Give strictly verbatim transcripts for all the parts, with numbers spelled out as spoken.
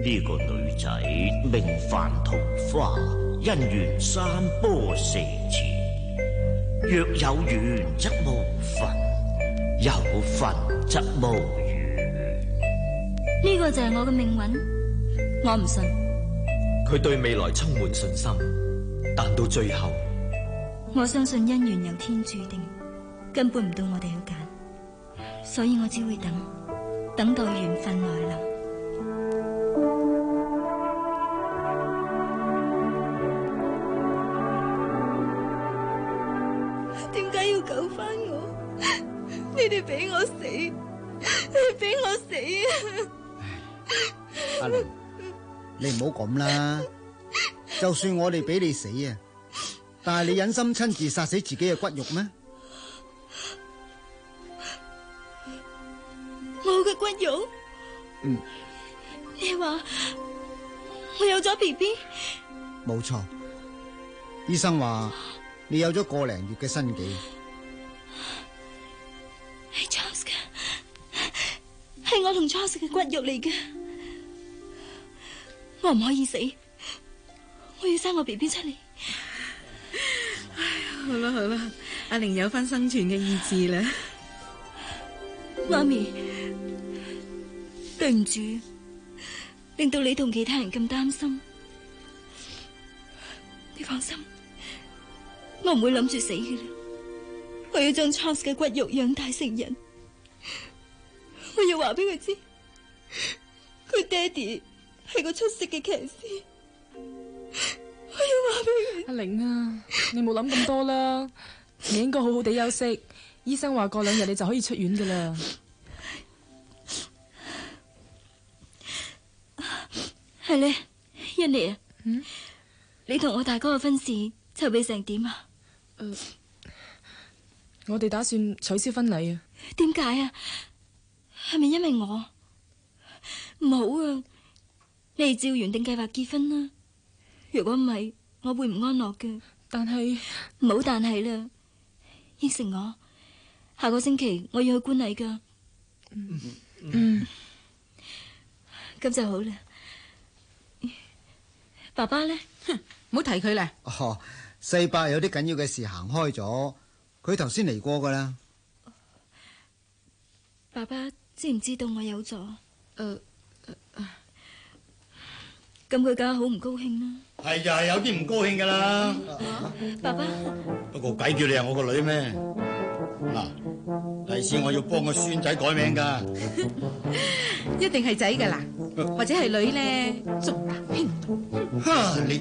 呢個女仔名范桃花，姻緣山坡蛇前，若有緣則無份，有份則無緣。 呢個就係我嘅命運，我唔信。 佢對未來充滿信心，但到最後， 我相信姻緣由天注定，根本唔到我哋去揀，所以我只會等，等待緣分來臨。點解要救翻我？你哋俾我死，你哋俾我死啊！ 阿玲，你唔好咁啦。就算我哋俾你死啊，但係你忍心親自殺死自己嘅骨肉咩？ 我嘅骨肉？ 嗯。 你話我有咗 B B？ 冇錯，醫生話你有咗個零月嘅身紀。 係 Charles 嘅，係我同 Charles 嘅骨肉嚟嘅。我唔可以死，我要生我 B B 出嚟。 好啦好啦，阿玲有翻生存嘅意志啦。 媽咪，對唔住，令到你同其他人咁擔心。你放心，我唔會諗住死嘅啦。我要將 Charles 嘅骨肉養大成人。我要話俾佢知，佢爹哋係個出色嘅騎師。我要話俾佢。 阿玲啊，你冇諗咁多啦，你應該好好地休息。醫生話過兩日你就可以出院噶啦。 係咧，欣妮啊， 嗯， 你同我大哥嘅婚事籌備成點啊？ 誒、呃，我哋打算取消婚禮啊。 點解啊？係咪因為我？唔好啊，你哋照原定計劃結婚啦。如果唔係，我會唔安樂嘅。 但係唔好但係啦，應承我，下個星期我要去觀禮噶。 嗯嗯， 咁就好啦。爸爸咧， 哼，唔好提佢啦。 哦，世伯有啲緊要嘅事行開咗，佢頭先嚟過噶啦。 爸爸知唔知道我有咗？ 誒， 咁佢梗係好唔高興啦。 係就係有啲唔高興噶啦。 爸爸， 不過鬼叫你係我個女咩？嗱，第時我要幫個孫仔改名噶。 一定係仔噶啦，或者係女咧，重男輕女。 哈你！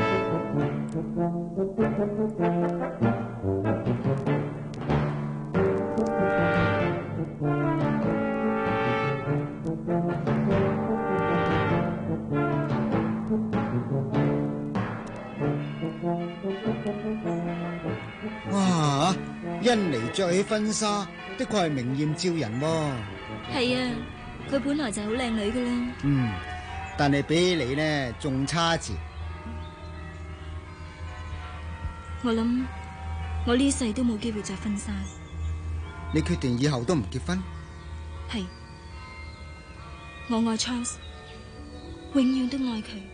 哇！欣妮着起婚紗，的確係明艷照人喎。 係啊，佢本來就係好靚女噶啦。 嗯，但係比起你呢，仲差字。 我諗我呢世都冇機會着婚紗。 你決定以後都唔結婚？ 係，我愛 Charles，永遠都愛佢。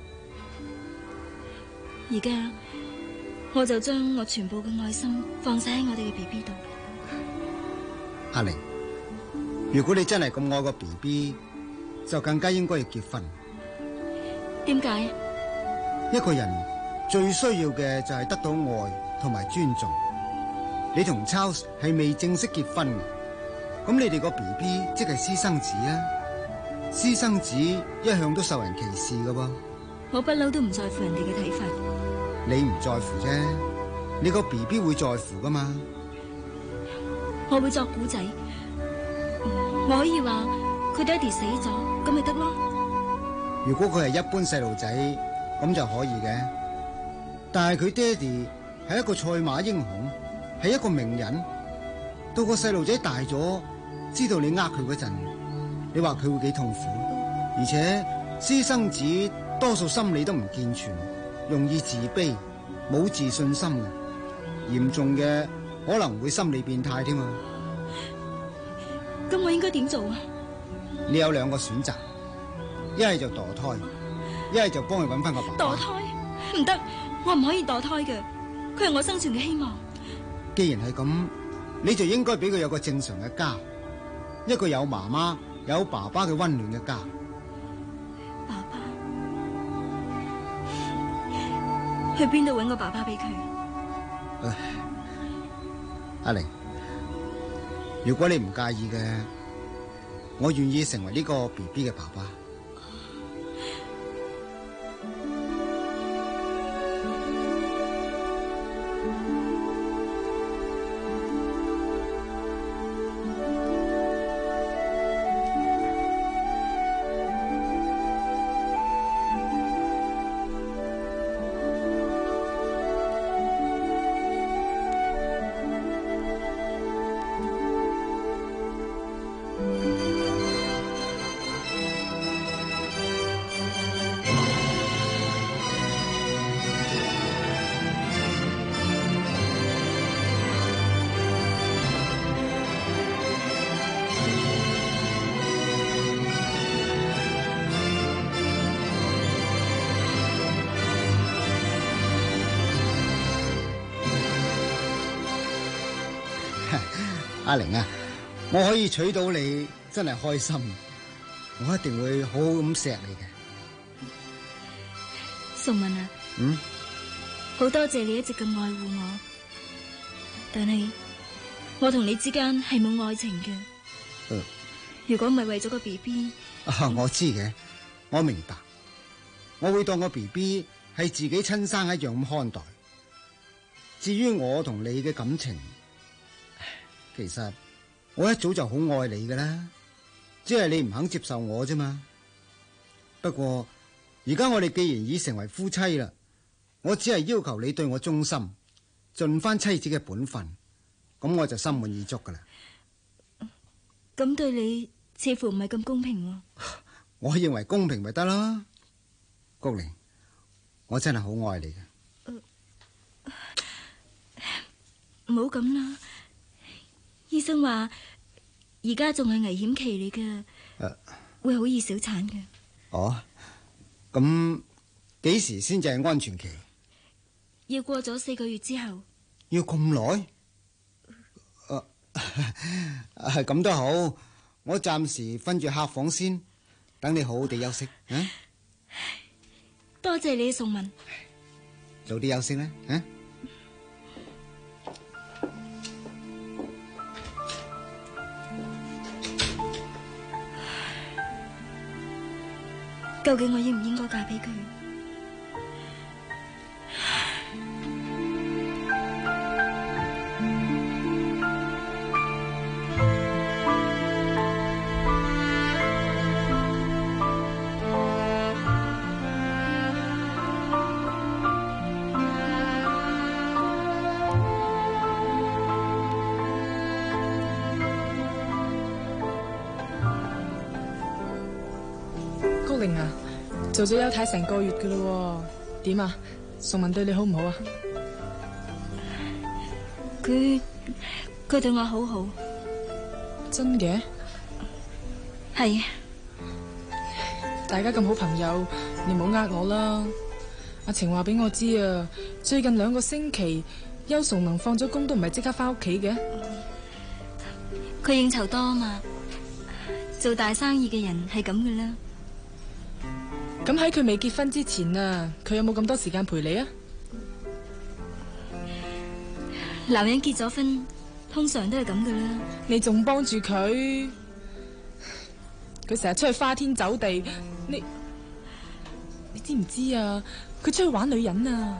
而家我就將我全部嘅愛心放晒喺我哋嘅 B B 度。 阿玲，如果你真係咁愛個 B B，就更加應該要結婚。 點解？ 一個人最需要嘅就係得到愛同埋尊重。你同 Charles 係未正式結婚，咁你哋個 B B 即係私生子啊！私生子一向都受人歧視噶噃。 我不嬲都唔在乎人哋嘅睇法。 你唔在乎啫，你個 B B 會在乎噶嘛？ 我會作古仔，我可以話佢爹哋死咗，咁咪得咯。 如果佢係一般細路仔，咁就可以嘅。但係佢爹哋係一個賽馬英雄，係一個名人。到個細路仔大咗，知道你呃佢嗰陣，你話佢會幾痛苦？而且私生子多數心理都唔健全，容易自卑，冇自信心嘅，嚴重嘅可能會心理變態添啊！ 咁我應該點做啊？ 你有兩個選擇， 一係就墮胎，一係就幫佢搵翻個爸爸。 墮胎？唔得，我唔可以墮胎嘅，佢係我生存嘅希望。 既然係咁，你就應該俾佢有個正常嘅家，一個有媽媽有爸爸嘅溫暖嘅家。 爸爸？去邊度搵個爸爸俾佢？ 唉，阿玲，如果你唔介意嘅，我願意成為呢個 B B 嘅爸爸。阿玲啊，我可以娶到你，真係開心。我一定會好好咁錫你嘅。 崇文啊， 嗯， 好多謝你一直咁愛護我，但係我同你之間係冇愛情嘅。 嗯， 如果唔係為咗個 B B， 啊，我知嘅，我明白，我會當個 B B 係自己親生一樣咁看待。至於我同你嘅感情，其實我一早就好愛你噶啦，只係你唔肯接受我啫嘛。不過而家我哋既然已成為夫妻啦，我只係要求你對我忠心，盡翻妻子嘅本分，咁我就心滿意足噶啦。 咁對你似乎唔係咁公平喎。 我認為公平咪得啦，菊玲，我真係好愛你嘅。 唔好咁啦，醫生話而家仲係危險期嚟嘅， 啊、 會好易小產嘅。 哦，咁幾時先至係安全期？ 要過咗四個月之後。 要咁耐？係咁都好，我暫時分住客房先，等你好好地休息。啊， 多謝你，宋文。 早啲休息啦，啊。 究竟我應唔應該嫁俾佢？ 高玲啊，做咗休太成個月噶啦，點啊？崇文對你好唔好啊？ 佢佢對我好好。 真嘅？ 係。 大家咁好朋友，你唔好呃我啦。阿晴話俾我知啊，最近兩個星期，邱崇文放咗工都唔係即刻翻屋企嘅。 佢應酬多啊嘛，做大生意嘅人係咁噶啦。 咁喺佢未結婚之前啊，佢有冇咁多時間陪你啊？ 男人結咗婚，通常都係咁噶啦。 你仲幫住佢？佢成日出去花天酒地，你你知唔知啊？佢出去玩女人啊！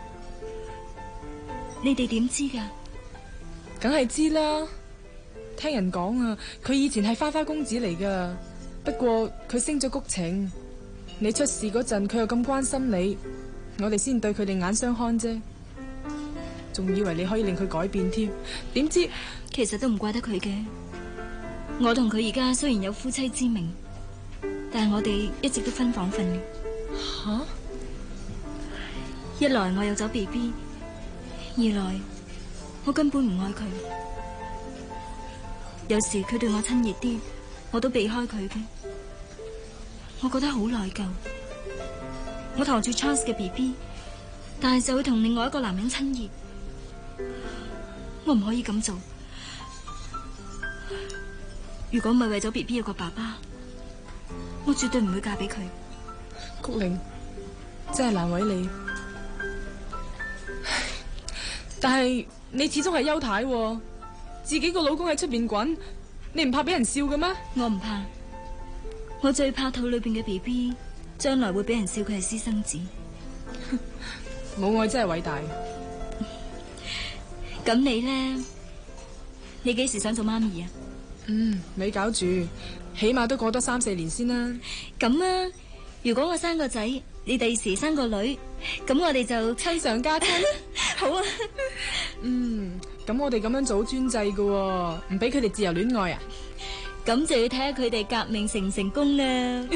你哋點知噶？ 梗係知啦，聽人講啊，佢以前係花花公子嚟噶，不過佢升咗谷情。你出事嗰陣，佢又咁關心你，我哋先對佢另眼相看啫，仲以為你可以令佢改變添，點知其實都唔怪得佢嘅。我同佢而家雖然有夫妻之名，但係我哋一直都分房瞓嘅。 吓、啊？ 一來我有咗 B B， 二來我根本唔愛佢。有時佢對我親熱啲，我都避開佢嘅。 我覺得好內疚。我陀住 Charles 嘅 B B， 但係就會同另外一個男人親熱，我唔可以咁做。如果唔係為咗 B B 有個爸爸，我絕對唔會嫁俾佢。 菊玲，真係難為你。但係你始終係邱太喎，自己個老公喺出邊滾，你唔怕俾人笑嘅咩？ 我唔怕，我最怕肚裏邊嘅 B B 將來會俾人笑佢係私生子。 母愛真係偉大。 咁你呢？你幾時想做媽咪啊？ 嗯，咪搞住，起碼都過多三四年先啦。 咁啊，如果我生個仔，你第時生個女，咁我哋就親上加親。 好啊。 嗯，咁我哋咁樣做好專制噶，唔俾佢哋自由戀愛啊？ 咁就要睇下佢哋革命成唔成功啦。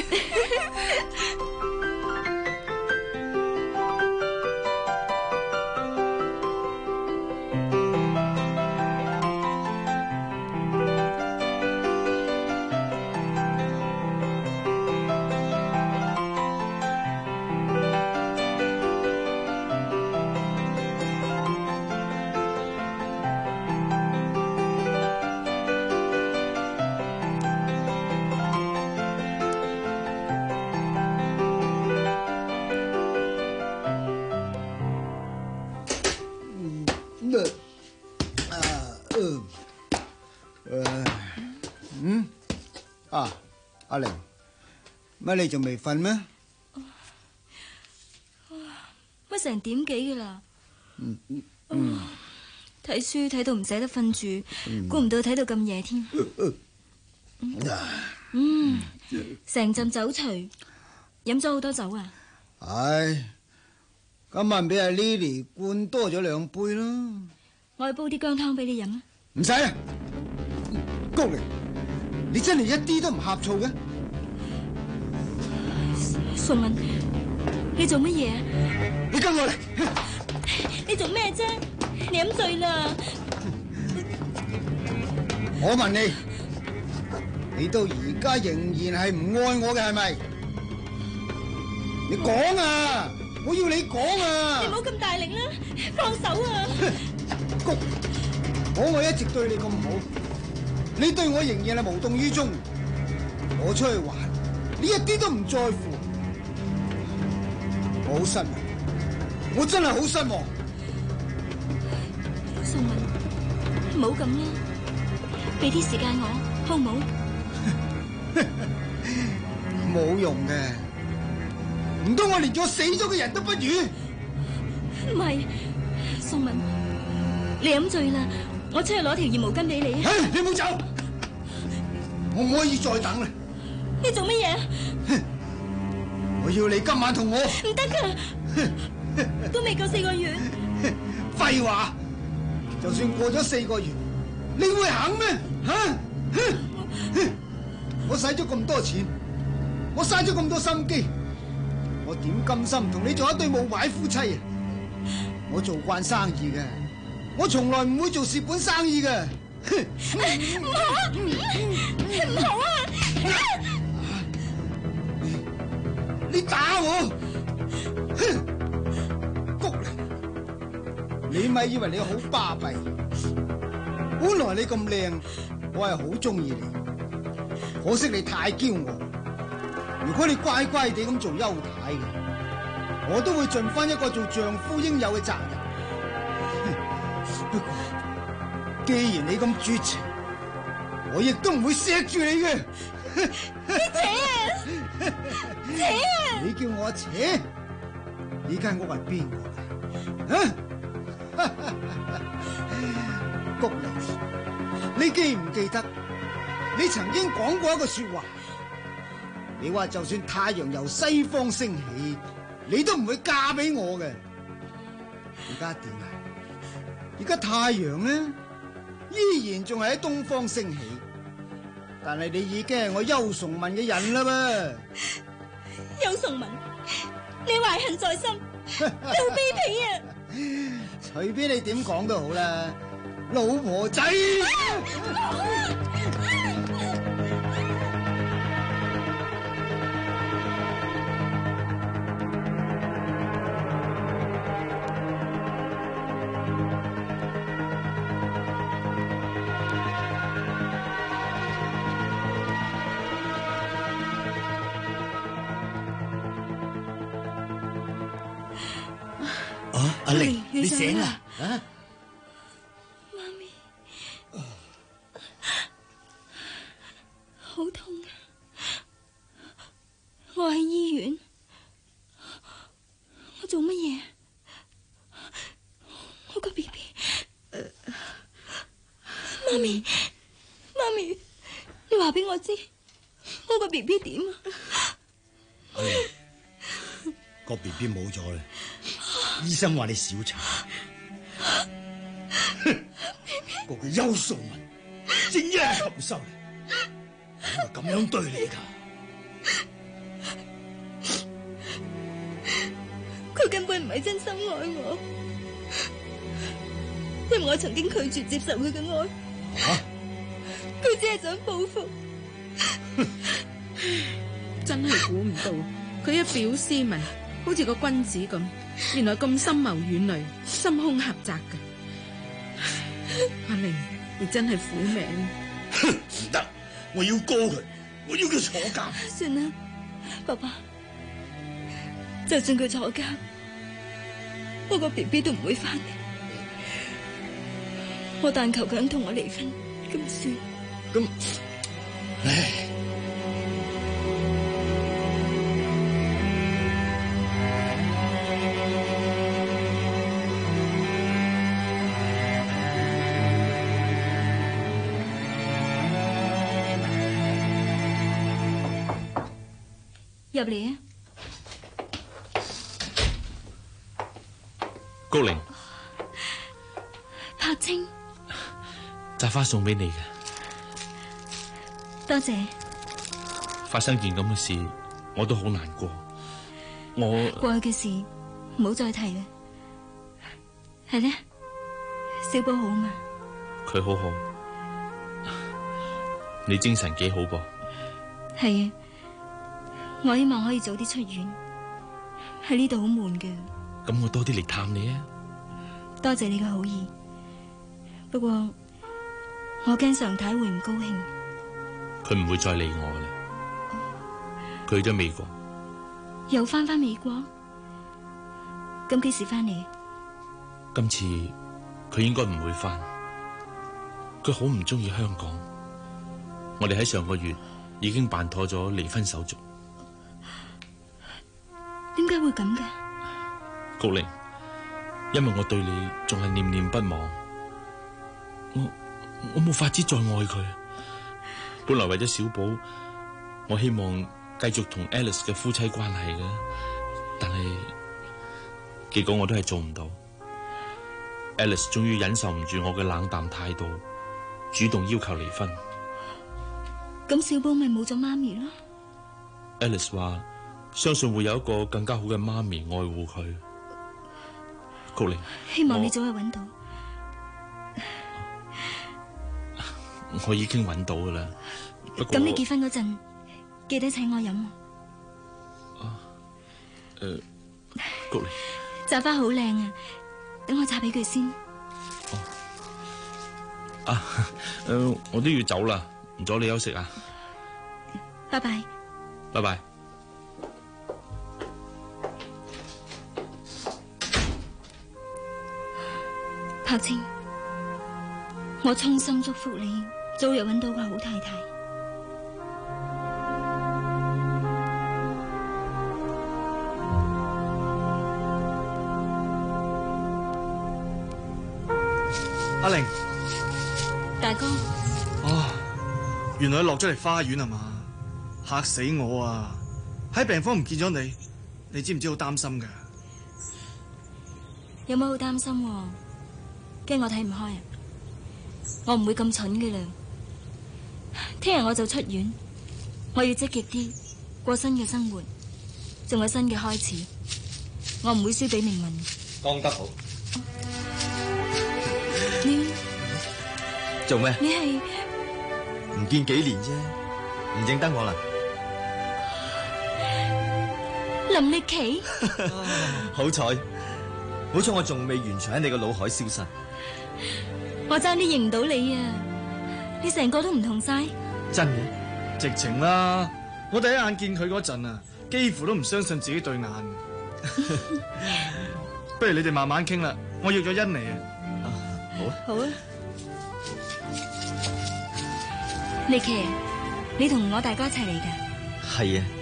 嗯，啊，阿玲，乜你仲未瞓咩？ 乜成點幾噶啦？ 嗯嗯， 睇書睇到唔捨得瞓住，估唔到睇到咁夜添。嗯，成陣酒除，飲咗好多酒啊！ 唉，今晚俾阿 Lily 灌多咗兩杯啦。 我去煲啲薑湯俾你飲啊！ 唔使啊，菊玲，你真係一啲都唔呷醋嘅。 宋敏，你做乜嘢啊？ 你跟我嚟！ 你做咩啫？你飲醉啦！ 我問你，你到而家仍然係唔愛我嘅係咪？你講啊！我要你講啊！ 你唔好咁大力啦，放手啊！ 菊，我我一直對你咁好，你對我仍然係無動於衷。我出去玩，你一啲都唔在乎。我好失望，我真係好失望。 宋敏，唔好咁啦，俾啲時間我，好唔好？ 冇用嘅，唔通我連咗死咗嘅人都不如？ 唔係，宋敏，你飲醉啦，我出去攞條熱毛巾俾你。 唉，你唔好走，我唔可以再等啦。 你做乜嘢？ 我要你今晚同我。 唔得噶，都未夠四個月。 廢話，就算過咗四個月，你會肯咩？吓？我使咗咁多錢，我嘥咗咁多心機，我點甘心同你做一對冇牌夫妻啊？我做慣生意嘅，我從來唔會做蝕本生意嘅。 唔好啊！唔好啊！ 你打我！菊玲，你咪以為你好巴閉？本來你咁靚，我係好中意你，可惜你太驕傲。如果你乖乖地咁做邱太嘅，我都會盡翻一個做丈夫應有嘅責任。不過，既然你咁絕情，我亦都唔會錫住你嘅。 你扯啊！扯啊！ 你叫我扯？呢間屋係邊個嘅？啊！菊玲，你記唔記得你曾經講過一個說話？你話就算太陽由西方升起，你都唔會嫁俾我嘅。而家點啊？而家太陽呢，依然仲係喺東方升起，但係你已經係我邱崇文嘅人啦噃。 邱崇文，你懷恨在心，你好卑鄙啊！ 隨便你點講都好啦，老婆仔。 啊，阿玲，你醒啦？啊， 媽咪，好痛啊！我喺醫院，我做乜嘢？我個 B B， 媽咪，媽咪，你話俾我知，我個 B B 點啊？ 阿玲，個 B B 冇咗啦，醫生話你小產。個個邱素文，正一係禽獸嚟，點會咁樣對你噶？ 佢根本唔係真心愛我，因為我曾經拒絕接受佢嘅愛。 啊！ 佢只係想報復。 真係估唔到，佢一表斯文，好似個君子咁，原來咁深謀遠慮、心胸狹窄嘅。阿玲，你真係苦命。 唔得，我要告佢，我要佢坐監。 算啦，爸爸，就算佢坐監，我個 B B 都唔會翻嚟。我但求佢肯同我離婚，咁算。 咁，唉。 入嚟啊， 高玲， 柏青， 扎花送俾你嘅。 多謝。 發生件咁嘅事，我都好難過。我過去嘅事唔好再提啦。係咧，小寶好嘛？ 佢好好，你精神幾好噃？ 係啊。我希望可以早啲出院，喺呢度好悶嘅。 咁我多啲嚟探你啊！ 多謝你嘅好意，不過我驚常太會唔高興。 佢唔會再理我啦，佢去咗美國。 又翻返美國？咁幾時翻嚟？ 今次佢應該唔會翻，佢好唔中意香港。我哋喺上個月已經辦妥咗離婚手續。 點解會咁嘅？ 高玲，因為我對你仲係念念不忘，我我冇法子再愛佢。本來為咗小寶，我希望繼續同 Alice 嘅夫妻關係嘅，但係結果我都係做唔到。Alice 終於忍受唔住我嘅冷淡態度，主動要求離婚。 咁小寶咪冇咗媽咪咯。 Alice 話相信會有一個更加好嘅媽咪愛護佢。高玲， 希望你早日揾到。 我已經揾到噶啦。 咁你結婚嗰陣記得請我飲。 啊，誒、呃，高玲， 扎花好靚啊，等我插俾佢先。 哦，啊，誒、呃，我都要走啦，唔阻你休息啊。 拜拜。 拜拜。 柏青，我衷心祝福你早日揾到個好太太。 阿玲， 大哥， 哦，原來你落咗嚟花園啊嘛，嚇死我啊！喺病房唔見咗你，你知唔知好擔心噶？ 有冇好擔心？驚我睇唔開啊！我唔會咁蠢嘅啦。聽日我就出院，我要積極啲過新嘅生活，仲有新嘅開始。我唔會輸俾命運。 講得好。 你做咩？ 你係唔見幾年啫，唔認得我啦？ 林力奇。 好彩，好彩我仲未完全喺你個腦海消失。 我爭啲認唔到你啊！你成個都唔同晒。 真嘅？ 直情啦！我第一眼見佢嗰陣啊，幾乎都唔相信自己對眼。 不如你哋慢慢傾啦，我約咗欣嚟啊。 好啊。 好啊。麗琪，你同我大哥一齊嚟㗎？ 係啊。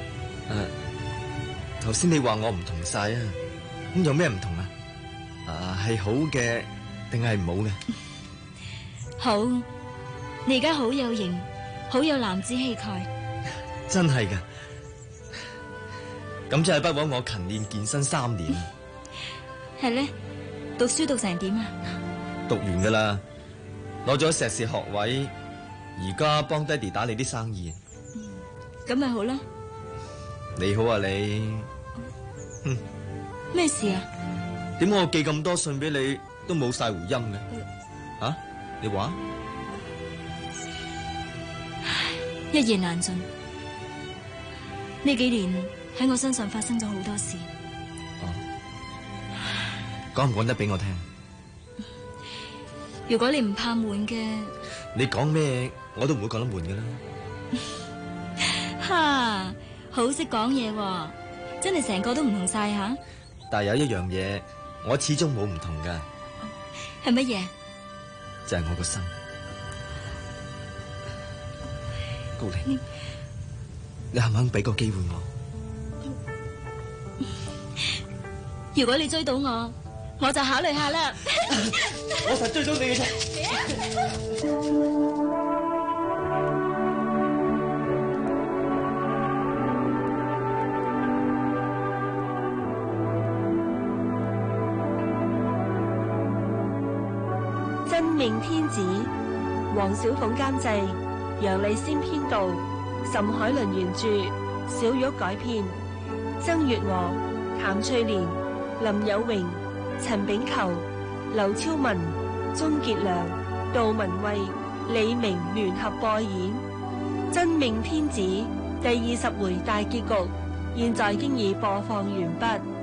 誒，頭先你話我唔同晒啊，咁有咩唔同啊？啊，係好嘅定係唔好嘅？ 好，你而家好有型，好有男子氣概。 真係噶，咁真係不枉我勤練健身三年。 係咧，讀書讀成點啊？ 讀完噶啦，攞咗碩士學位，而家幫爹哋打理啲生意。 咁咪好啦。 你好啊，你。嗯。 咩事啊？ 點解我寄咁多信俾你都冇晒回音嘅？ 呃、 啊？你話？ 一言難盡。呢幾年喺我身上發生咗好多事。 哦。講唔講得俾我聽？ 如果你唔怕悶嘅， 你講咩我都唔會覺得悶嘅啦。 哈，好識講嘢喎，真係成個都唔同晒吓。 但係有一樣嘢，我始終冇唔同噶。 係乜嘢？ 就係我個心。高玲，你，你肯唔肯俾個機會我？ 如果你追到我，我就考慮下啦。 我實追到你嘅啫。 真命天子，黃小鳳監製，楊麗仙編導，岑海倫原著，小玉改編，曾月娥、譚翠蓮、林有榮、陳炳球、劉超文、鍾傑良、杜文蔚、李明聯合播演《真命天子》第二十回大結局，現在經已播放完畢。